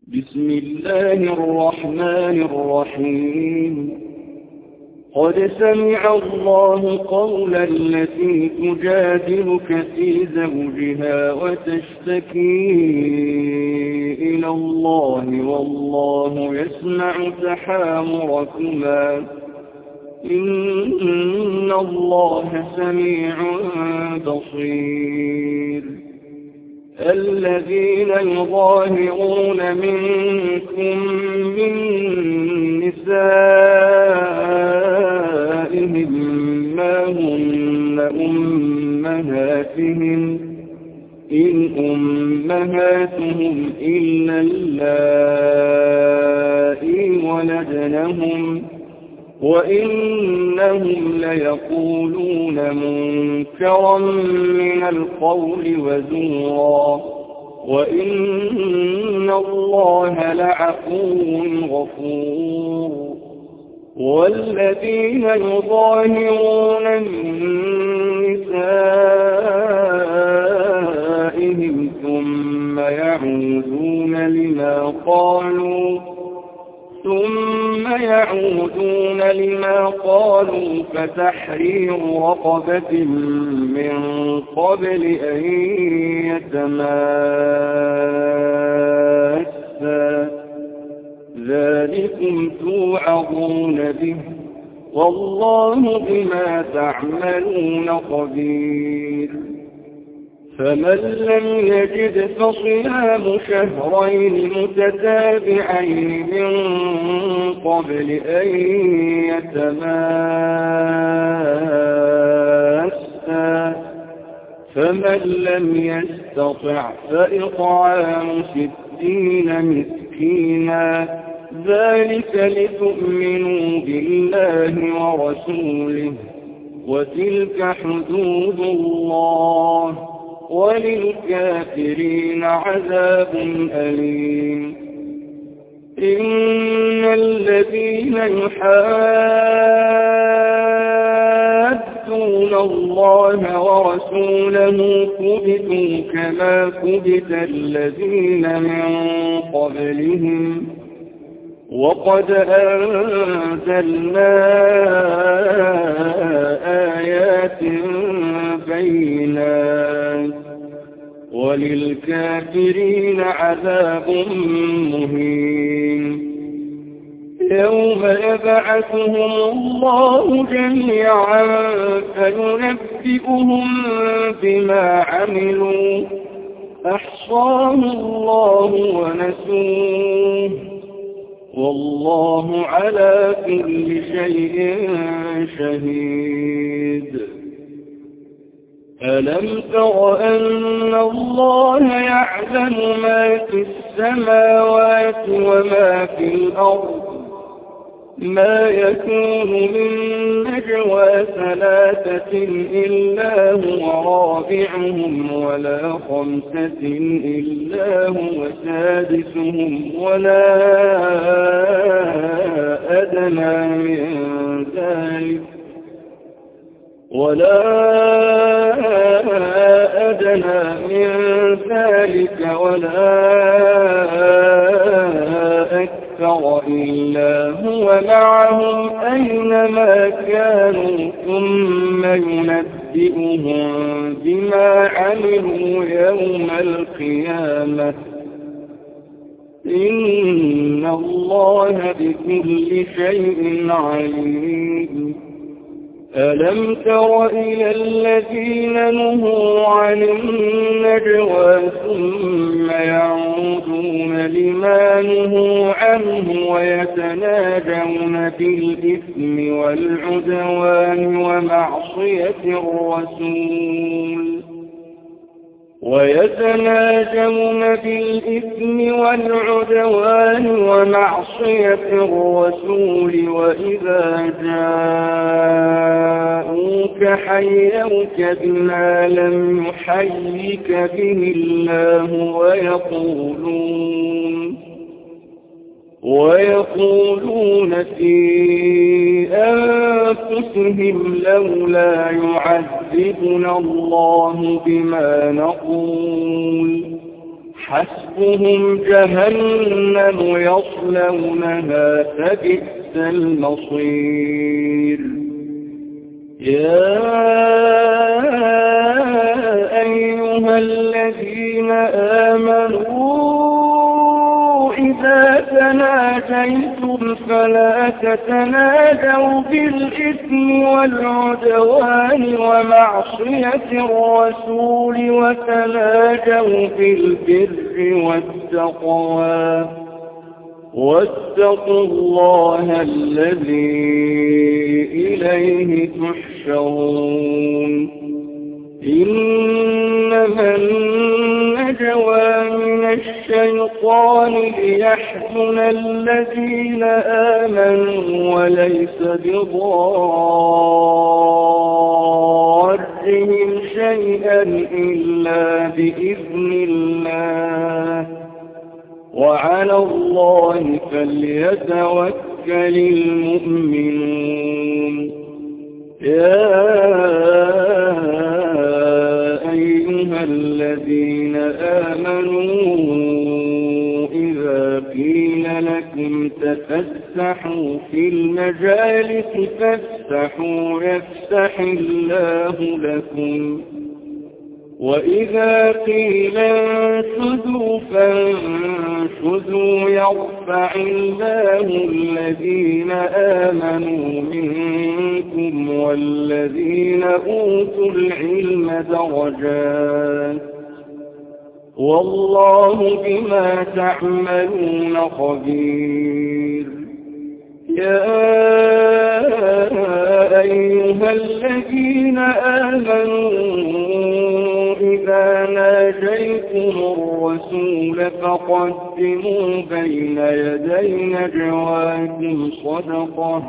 بسم الله الرحمن الرحيم. قد سمع الله قول التي تجادلك في زوجها وتشتكي إلى الله والله يسمع تحاوركما إن الله سميع بصير. الذين يظاهرون منكم من نسائهم ما هن أمهاتهم إن أمهاتهم إلا اللائي ولدنهم وإنهم ليقولون منكرا من القول وزورا وإن الله لعفو غفور. والذين يظاهرون من نسائهم ثم يعودون لما قالوا فتحرير رقبة من قبل أن يتماسا ذلكم توعظون به والله بما تعملون خبير. فمن لم يجد فصيام شهرين متتابعين من قبل أن يتماسا فمن لم يستطع فإطعام 60 مسكينا ذلك لتؤمنوا بالله ورسوله وتلك حدود الله وللكافرين عذاب أليم. إن الذين يحادون الله ورسوله كبتوا كما كبت الذين من قبلهم وقد أنزلنا آيات بينات وللكافرين عذاب مهين. يوم يبعثهم الله جميعا فينبئهم بما عملوا أحصاه الله ونسوه والله على كل شيء شهيد. ألم تر أن الله يعلم ما في السماوات وما في الأرض ما يكون من نجوى 3 إلا هو رابعهم ولا 5 إلا هو سادسهم ولا أدنى من ذلك ولا أكثر إلا هو معهم أينما كانوا ثم ينبئهم بما عملوا يوم القيامة إن الله بكل شيء عليم. ألم تر إلى الذين نهوا عن النجوى ثم يعودون لما نهوا عنه ويتناجون بالإثم والعدوان ومعصية الرسول وإذا جاءوك حيوك بما لم يحيك به الله ويقولون في أنفسهم لولا يعذبنا الله بما نقول حسبهم جهنم يصلونها فبئس المصير يا أيها الذين آمنوا إذا تناجيتم فلا تتناجوا بالإثم والعدوان ومعصية الرسول وتناجوا بالبر والتقوى واتقوا الله الذي إليه تحشرون إنما النجوى من الشيطان ليحزن الذين آمنوا وليس بضارهم شيئا إلا بإذن الله وعلى الله فليتوكل المؤمنون يا أيها الذين آمنوا إذا قيل لكم تفسحوا في المجالس فافسحوا يفسح الله لكم وإذا قيل انشزوا فانشزوا يرفع الله الذين آمنوا منكم والذين أوتوا العلم درجات والله بما تعملون خبير يا أيها الذين آمنوا إذا ناجيتم الرسول فقدموا بين يدي نجواكم صدقة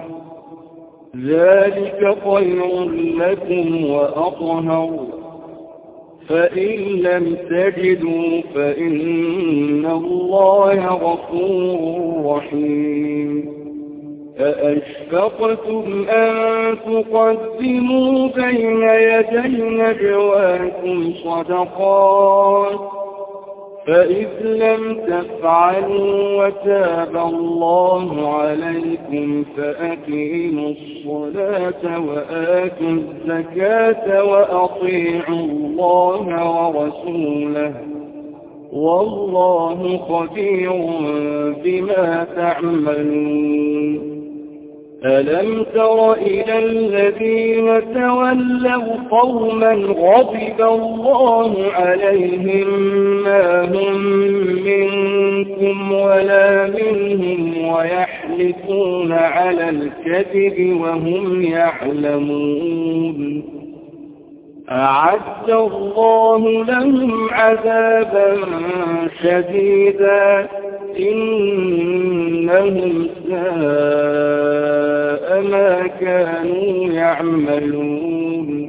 ذلك خير لكم وأطهر فإن لم تجدوا فإن الله غفور رحيم أأشفقتم أن تقدموا بين يدي نجواكم صدقات فإذ لم تفعلوا وتاب الله عليكم فأقيموا الصلاة وآتوا الزكاة وأطيعوا الله ورسوله والله خبير بما تعملون ألم تر إلى الذين تولوا قوما غضب الله عليهم ما هم منكم ولا منهم ويحلفون على الكذب وهم يعلمون أعد الله لهم عذابا شديدا إنهم ساء ما كانوا يعملون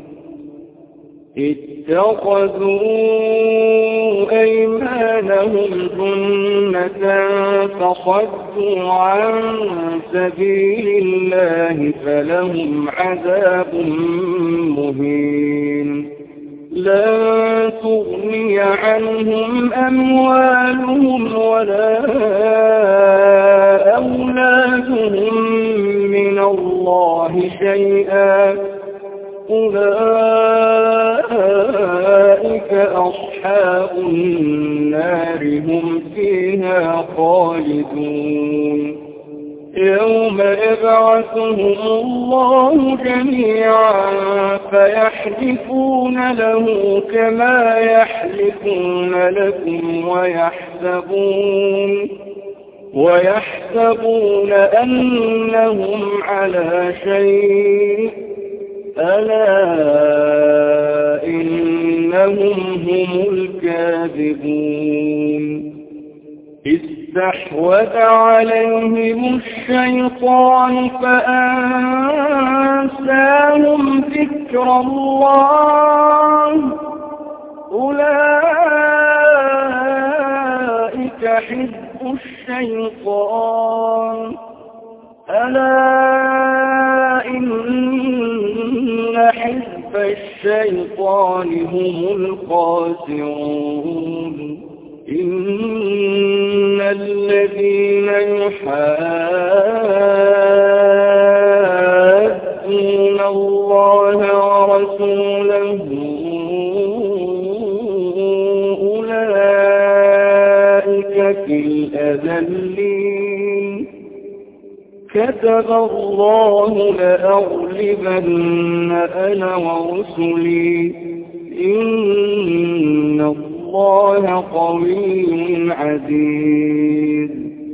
اتخذوا أيمانهم جنة فصدوا عن سبيل الله فلهم عذاب مهين لا تغني عنهم أموالهم ولا أولادهم من الله شيئا أولئك أصحاب النار هم فيها خالدون يوم يبعثهم الله جميعا فيحلفون له كما يحلفون لكم ويحسبون أنهم على شيء ألا إنهم هم الكاذبون استحوذ عليهم الشيطان فأنساهم ذكر الله أولئك حزب الشيطان ألا إن حزب الشيطان هم الخاسرون إن الذين يحادون الله ورسوله أولئك في الأذلين كتب الله لأغلبن أنا ورسلي إن الله قوي عزيز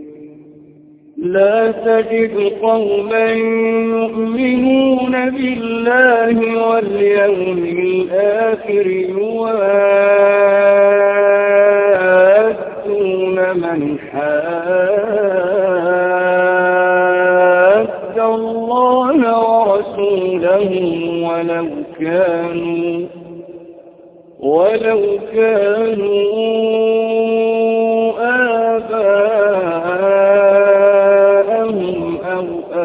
لا تجد قوما يؤمنون بالله واليوم الآخر يوادون من حاد الله ورسوله ولو كانوا آباءهم أو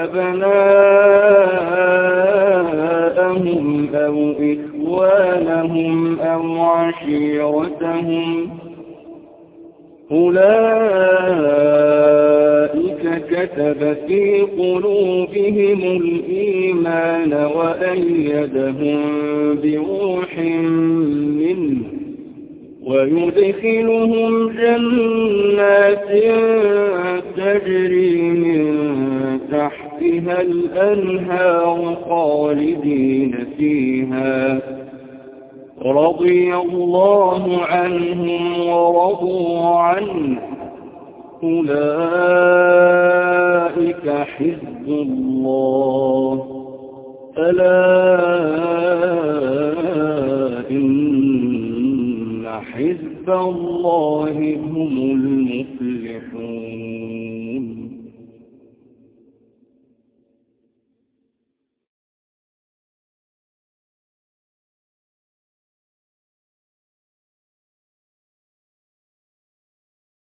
أبناءهم أو إخوانهم أو عشيرتهم أولئك كتب في قلوبهم الإيمان وأيدهم بروح منه ويدخلهم جنات تجري من تحتها الأنهار خالدين فيها رضي الله عنهم ورضوا عنه أولئك حزب الله ألا إن حزب الله هم المفلحون